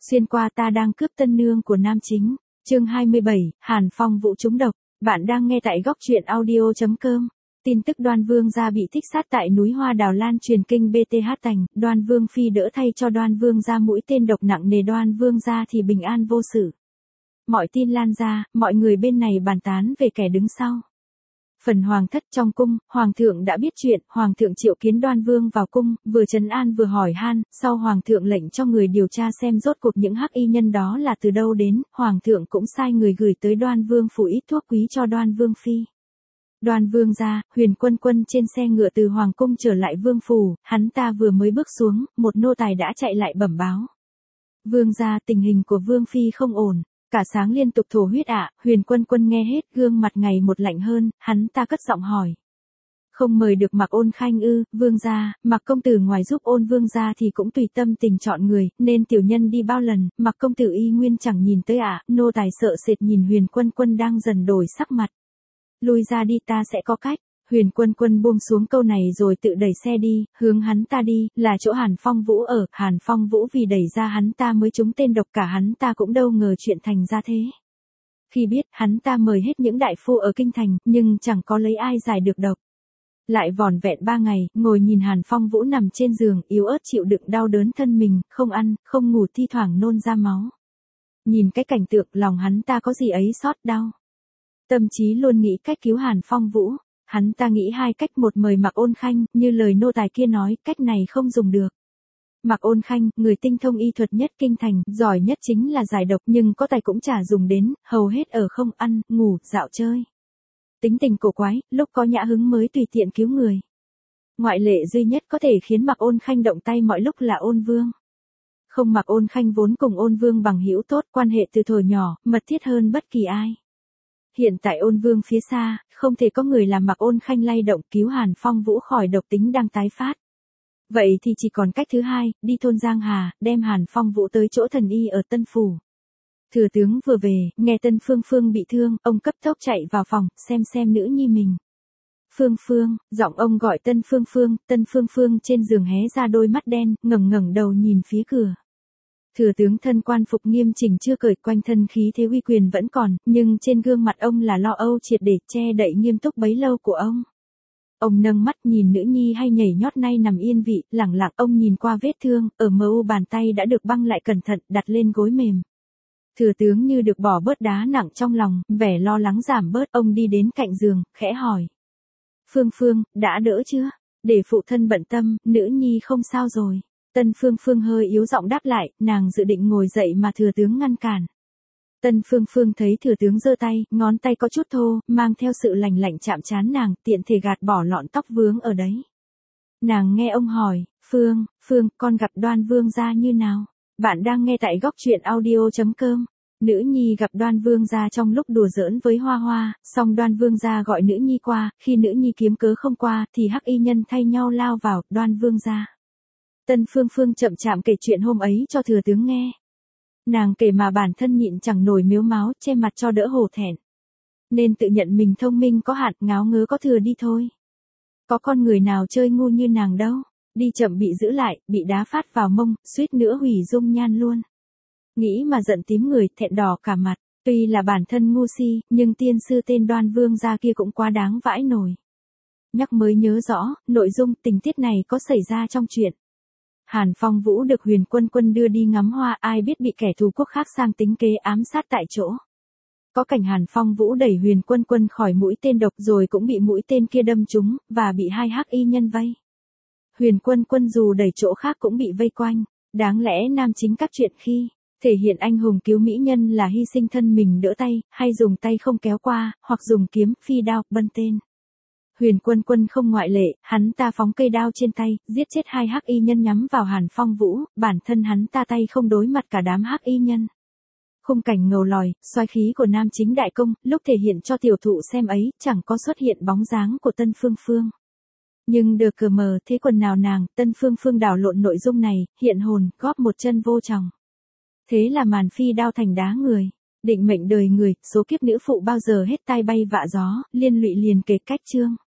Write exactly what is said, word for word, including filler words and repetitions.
Xuyên qua ta đang cướp tân nương của nam chính. Chương hai mươi bảy, Hàn Phong Vũ trúng độc. Bạn đang nghe tại góc truyện audio chấm com. Tin tức Đoan Vương gia bị thích sát tại núi Hoa Đào Lan truyền kinh bê tê hát Tành, Đoan Vương phi đỡ thay cho Đoan Vương gia mũi tên độc nặng nề, Đoan Vương gia thì bình an vô sự. Mọi tin lan ra, mọi người bên này bàn tán về kẻ đứng sau. Phần hoàng thất trong cung, hoàng thượng đã biết chuyện, hoàng thượng triệu kiến Đoan Vương vào cung, vừa trấn an vừa hỏi han, sau hoàng thượng lệnh cho người điều tra xem rốt cuộc những hắc y nhân đó là từ đâu đến, hoàng thượng cũng sai người gửi tới Đoan Vương phủ ít thuốc quý cho Đoan Vương phi. Đoan Vương gia, Huyền Quân Quân trên xe ngựa từ hoàng cung trở lại vương phủ, hắn ta vừa mới bước xuống, một nô tài đã chạy lại bẩm báo. Vương gia, tình hình của Vương phi không ổn. Cả sáng liên tục thổ huyết ạ. Huyền Quân Quân nghe hết, gương mặt ngày một lạnh hơn, hắn ta cất giọng hỏi. Không mời được Mạc Ôn Khanh ư? Vương gia, Mạc công tử ngoài giúp Ôn vương gia thì cũng tùy tâm tình chọn người, nên tiểu nhân đi bao lần, Mạc công tử y nguyên chẳng nhìn tới ạ. Nô tài sợ sệt nhìn Huyền Quân Quân đang dần đổi sắc mặt. Lui ra đi, ta sẽ có cách. Huyền Quân Quân buông xuống câu này rồi tự đẩy xe đi, hướng hắn ta đi, là chỗ Hàn Phong Vũ ở. Hàn Phong Vũ vì đẩy ra hắn ta mới trúng tên độc, cả hắn ta cũng đâu ngờ chuyện thành ra thế. Khi biết, hắn ta mời hết những đại phu ở kinh thành, nhưng chẳng có lấy ai giải được độc. Lại vỏn vẹn ba ngày, ngồi nhìn Hàn Phong Vũ nằm trên giường, yếu ớt chịu đựng đau đớn thân mình, không ăn, không ngủ, thi thoảng nôn ra máu. Nhìn cái cảnh tượng, lòng hắn ta có gì ấy xót đau. Tâm trí luôn nghĩ cách cứu Hàn Phong Vũ. Hắn ta nghĩ hai cách, một mời Mạc Ôn Khanh, như lời nô tài kia nói, cách này không dùng được. Mạc Ôn Khanh, người tinh thông y thuật nhất kinh thành, giỏi nhất chính là giải độc, nhưng có tài cũng chả dùng đến, hầu hết ở không ăn, ngủ, dạo chơi. Tính tình cổ quái, lúc có nhã hứng mới tùy tiện cứu người. Ngoại lệ duy nhất có thể khiến Mạc Ôn Khanh động tay mọi lúc là Ôn Vương. Không, Mạc Ôn Khanh vốn cùng Ôn Vương bằng hữu tốt, quan hệ từ thuở nhỏ, mật thiết hơn bất kỳ ai. Hiện tại Ôn Vương phía xa, không thể có người làm Mạc Ôn Khanh lay động, cứu Hàn Phong Vũ khỏi độc tính đang tái phát. Vậy thì chỉ còn cách thứ hai, đi thôn Giang Hà, đem Hàn Phong Vũ tới chỗ thần y ở Tân Phủ. Thừa tướng vừa về, nghe Tân Phương Phương bị thương, ông cấp tốc chạy vào phòng, xem xem nữ nhi mình. Phương Phương, giọng ông gọi Tân Phương Phương, Tân Phương Phương trên giường hé ra đôi mắt đen, ngẩng ngẩng đầu nhìn phía cửa. Thừa tướng thân quan phục nghiêm chỉnh chưa cởi, quanh thân khí thế uy quyền vẫn còn, nhưng trên gương mặt ông là lo âu triệt để, che đậy nghiêm túc bấy lâu của ông. Ông nâng mắt nhìn nữ nhi hay nhảy nhót nay nằm yên vị, lẳng lặng ông nhìn qua vết thương, ở mờ u bàn tay đã được băng lại cẩn thận, đặt lên gối mềm. Thừa tướng như được bỏ bớt đá nặng trong lòng, vẻ lo lắng giảm bớt, ông đi đến cạnh giường, khẽ hỏi. Phương Phương, đã đỡ chưa? Để phụ thân bận tâm, nữ nhi không sao rồi. Tân Phương Phương hơi yếu giọng đáp lại, nàng dự định ngồi dậy mà thừa tướng ngăn cản. Tân Phương Phương thấy thừa tướng giơ tay, ngón tay có chút thô, mang theo sự lành lạnh chạm trán nàng, tiện thể gạt bỏ lọn tóc vướng ở đấy. Nàng nghe ông hỏi, Phương, Phương, con gặp Đoan Vương gia như nào? Bạn đang nghe tại góc truyện audio chấm com. Nữ nhi gặp Đoan Vương gia trong lúc đùa giỡn với Hoa Hoa, xong Đoan Vương gia gọi nữ nhi qua, khi nữ nhi kiếm cớ không qua, thì hắc y nhân thay nhau lao vào, Đoan Vương gia. Tân Phương Phương chậm chạm kể chuyện hôm ấy cho thừa tướng nghe. Nàng kể mà bản thân nhịn chẳng nổi mếu máo, che mặt cho đỡ hổ thẹn. Nên tự nhận mình thông minh có hạn, ngáo ngớ có thừa đi thôi. Có con người nào chơi ngu như nàng đâu. Đi chậm bị giữ lại, bị đá phát vào mông, suýt nữa hủy dung nhan luôn. Nghĩ mà giận tím người, thẹn đỏ cả mặt. Tuy là bản thân ngu si, nhưng tiên sư tên Đoan Vương gia kia cũng quá đáng vãi nổi. Nhắc mới nhớ rõ, nội dung tình tiết này có xảy ra trong chuyện. Hàn Phong Vũ được Huyền Quân Quân đưa đi ngắm hoa, ai biết bị kẻ thù quốc khác sang tính kế ám sát tại chỗ. Có cảnh Hàn Phong Vũ đẩy Huyền Quân Quân khỏi mũi tên độc rồi cũng bị mũi tên kia đâm trúng, và bị hai hắc y nhân vây. Huyền Quân Quân dù đẩy chỗ khác cũng bị vây quanh. Đáng lẽ nam chính các chuyện khi thể hiện anh hùng cứu mỹ nhân là hy sinh thân mình đỡ tay, hay dùng tay không kéo qua, hoặc dùng kiếm, phi đao, bân tên. Huyền Quân Quân không ngoại lệ, hắn ta phóng cây đao trên tay, giết chết hai hắc y nhân nhắm vào Hàn Phong Vũ, bản thân hắn ta tay không đối mặt cả đám hắc y nhân. Khung cảnh ngầu lòi, xoáy khí của nam chính đại công, lúc thể hiện cho tiểu thụ xem ấy, chẳng có xuất hiện bóng dáng của Tân Phương Phương. Nhưng được cờ mờ thế quần nào nàng, Tân Phương Phương đảo lộn nội dung này, hiện hồn, góp một chân vô tròng. Thế là màn phi đao thành đá người. Định mệnh đời người, số kiếp nữ phụ bao giờ hết tai bay vạ gió, liên lụy liền kể cách chương.